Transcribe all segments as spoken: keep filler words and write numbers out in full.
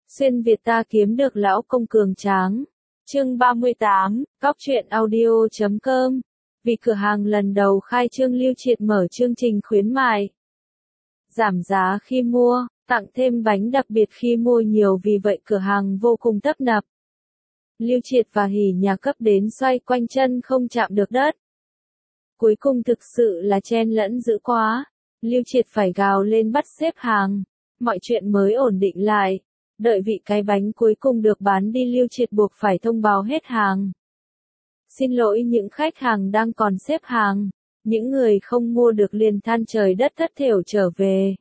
Xuyên Việt ta kiếm được lão công cường tráng. Chương ba mươi tám, Cóc truyện audio chấm com. Vì cửa hàng lần đầu khai trương Lưu Triệt mở chương trình khuyến mại. Giảm giá khi mua, tặng thêm bánh đặc biệt khi mua nhiều, vì vậy cửa hàng vô cùng tấp nập. Lưu Triệt và Hỉ Nhạc cấp đến xoay quanh chân không chạm được đất. Cuối cùng thực sự là chen lẫn dữ quá. Lưu Triệt phải gào lên bắt xếp hàng. Mọi chuyện mới ổn định lại. Đợi vị cái bánh cuối cùng được bán đi, Lưu Triệt buộc phải thông báo hết hàng. Xin lỗi những khách hàng đang còn xếp hàng. Những người không mua được liền than trời đất thất thểu trở về.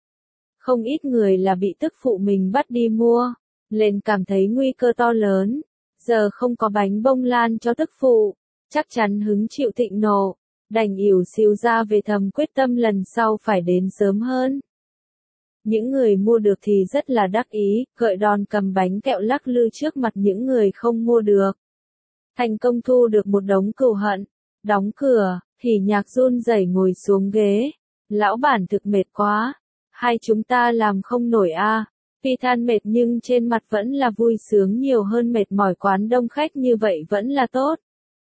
Không ít người là bị tức phụ mình bắt đi mua, liền cảm thấy nguy cơ to lớn. Giờ không có bánh bông lan cho tức phụ, chắc chắn hứng chịu thịnh nộ, đành ỉu xìu ra về thầm quyết tâm lần sau phải đến sớm hơn. Những người mua được thì rất là đắc ý, gợi đòn cầm bánh kẹo lắc lư trước mặt những người không mua được. Thành công thu được một đống cừu hận. Đóng cửa, Hỉ Nhạc run rẩy ngồi xuống ghế. Lão bản thực mệt quá. Hai chúng ta làm không nổi a. À. Phi than mệt nhưng trên mặt vẫn là vui sướng nhiều hơn mệt mỏi, quán đông khách như vậy vẫn là tốt.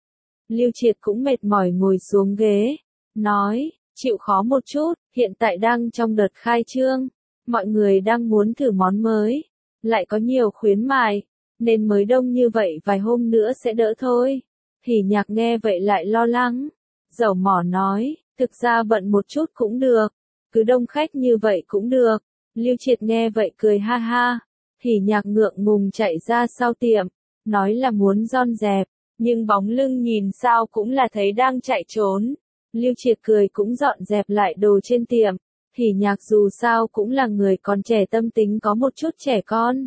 Lưu Triệt cũng mệt mỏi ngồi xuống ghế. Nói, chịu khó một chút, hiện tại đang trong đợt khai trương. Mọi người đang muốn thử món mới. Lại có nhiều khuyến mại. Nên mới đông như vậy, vài hôm nữa sẽ đỡ thôi. Hỉ Nhạc nghe vậy lại lo lắng. Dầu mỏ nói, thực ra bận một chút cũng được. Cứ đông khách như vậy cũng được. Lưu Triệt nghe vậy cười ha ha. Hỉ Nhạc ngượng ngùng chạy ra sau tiệm. Nói là muốn dọn dẹp. Nhưng bóng lưng nhìn sao cũng là thấy đang chạy trốn. Lưu Triệt cười cũng dọn dẹp lại đồ trên tiệm. Hỉ Nhạc dù sao cũng là người còn trẻ, tâm tính có một chút trẻ con.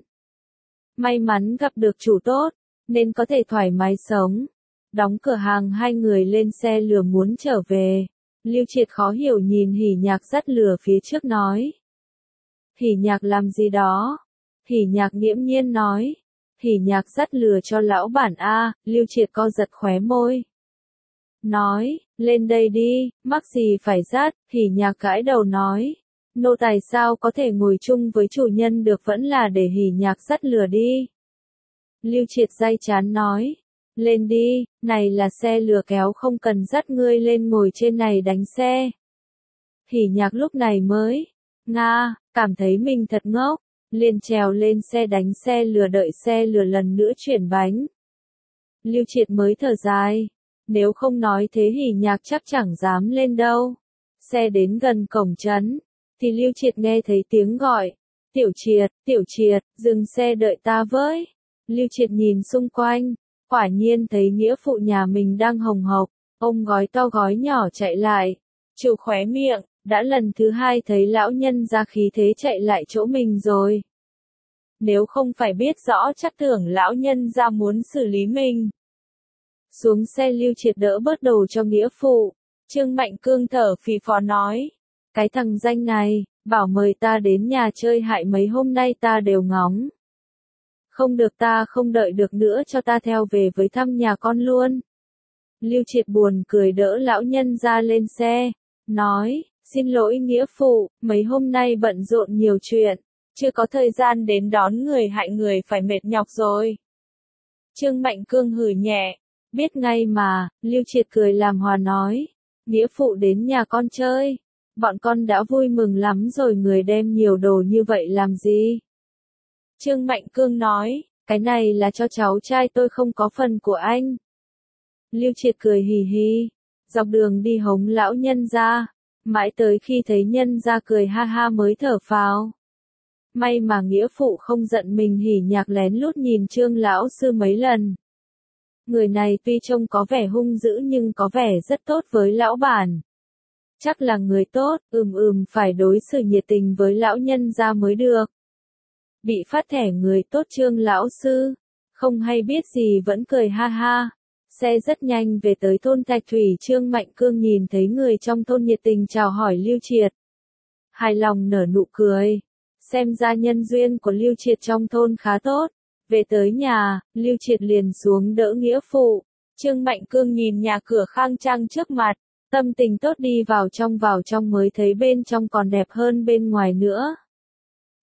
May mắn gặp được chủ tốt, nên có thể thoải mái sống. Đóng cửa hàng, hai người lên xe lừa muốn trở về. Lưu Triệt khó hiểu nhìn Hỉ Nhạc dắt lừa phía trước nói. Hỉ Nhạc làm gì đó? Hỉ Nhạc nghiễm nhiên nói. Hỉ Nhạc dắt lừa cho lão bản a. Lưu Triệt co giật khóe môi. Nói, lên đây đi, mắc gì phải dắt. Hỉ Nhạc gãi đầu nói. Nô tài sao có thể ngồi chung với chủ nhân được, vẫn là để Hỉ Nhạc dắt lừa đi. Lưu Triệt day chán nói. Lên đi, này là xe lừa kéo, không cần dắt ngươi lên ngồi trên này đánh xe. Hỉ Nhạc lúc này mới, nga, cảm thấy mình thật ngốc, liền trèo lên xe đánh xe lừa, đợi xe lừa lần nữa chuyển bánh. Lưu Triệt mới thở dài, nếu không nói thế Hỉ Nhạc chắc chẳng dám lên đâu. Xe đến gần cổng trấn, thì Lưu Triệt nghe thấy tiếng gọi. Tiểu Triệt, Tiểu Triệt, dừng xe đợi ta với. Lưu Triệt nhìn xung quanh. Quả nhiên thấy nghĩa phụ nhà mình đang hồng hộc, ôm gói to gói nhỏ chạy lại. Chịu khóe miệng, đã lần thứ hai thấy lão nhân ra khí thế chạy lại chỗ mình rồi. Nếu không phải biết rõ chắc tưởng lão nhân ra muốn xử lý mình. Xuống xe, Lưu Triệt đỡ bớt đồ cho nghĩa phụ. Trương Mạnh Cương thở phì phò nói. Cái thằng danh này, bảo mời ta đến nhà chơi, hại mấy hôm nay ta đều ngóng. Không được, ta không đợi được nữa, cho ta theo về với thăm nhà con luôn. Lưu Triệt buồn cười đỡ lão nhân ra lên xe. Nói, xin lỗi nghĩa phụ, mấy hôm nay bận rộn nhiều chuyện. Chưa có thời gian đến đón người, hại người phải mệt nhọc rồi. Trương Mạnh Cương hừ nhẹ. Biết ngay mà, Lưu Triệt cười làm hòa nói. Nghĩa phụ đến nhà con chơi. Bọn con đã vui mừng lắm rồi, người đem nhiều đồ như vậy làm gì? Trương Mạnh Cương nói, cái này là cho cháu trai tôi, không có phần của anh. Lưu Triệt cười hì hì, dọc đường đi hống lão nhân ra, mãi tới khi thấy nhân ra cười ha ha mới thở phào. May mà nghĩa phụ không giận mình. Hỉ Nhạc lén lút nhìn Trương lão sư mấy lần. Người này tuy trông có vẻ hung dữ nhưng có vẻ rất tốt với lão bản. Chắc là người tốt, ừm ừm phải đối xử nhiệt tình với lão nhân ra mới được. Bị phát thẻ người tốt Trương lão sư, không hay biết gì vẫn cười ha ha. Xe rất nhanh về tới thôn Thạch Thủy. Trương Mạnh Cương nhìn thấy người trong thôn nhiệt tình chào hỏi Lưu Triệt. Hài lòng nở nụ cười. Xem ra nhân duyên của Lưu Triệt trong thôn khá tốt. Về tới nhà, Lưu Triệt liền xuống đỡ nghĩa phụ. Trương Mạnh Cương nhìn nhà cửa khang trang trước mặt. Tâm tình tốt đi vào trong vào trong mới thấy bên trong còn đẹp hơn bên ngoài nữa.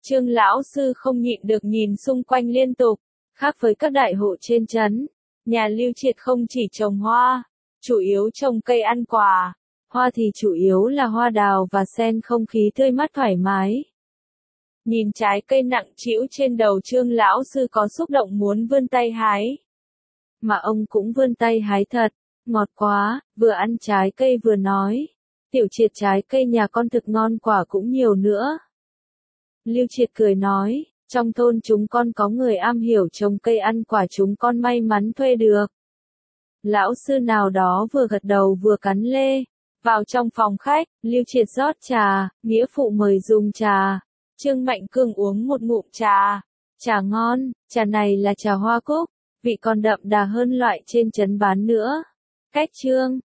Trương lão sư không nhịn được nhìn xung quanh liên tục, khác với các đại hộ trên trấn, nhà Lưu Triệt không chỉ trồng hoa, chủ yếu trồng cây ăn quả, hoa thì chủ yếu là hoa đào và sen, không khí tươi mát thoải mái. Nhìn trái cây nặng trĩu trên đầu Trương lão sư có xúc động muốn vươn tay hái. Mà ông cũng vươn tay hái thật, ngọt quá, vừa ăn trái cây vừa nói. Tiểu Triệt, trái cây nhà con thực ngon, quả cũng nhiều nữa. Lưu Triệt cười nói, trong thôn chúng con có người am hiểu trồng cây ăn quả, chúng con may mắn thuê được. Lão sư nào đó vừa gật đầu vừa cắn lê. Vào trong phòng khách, Lưu Triệt rót trà, nghĩa phụ mời dùng trà. Trương Mạnh Cương uống một ngụm trà. Trà ngon, trà này là trà hoa cúc, vị còn đậm đà hơn loại trên trấn bán nữa. Cách Trương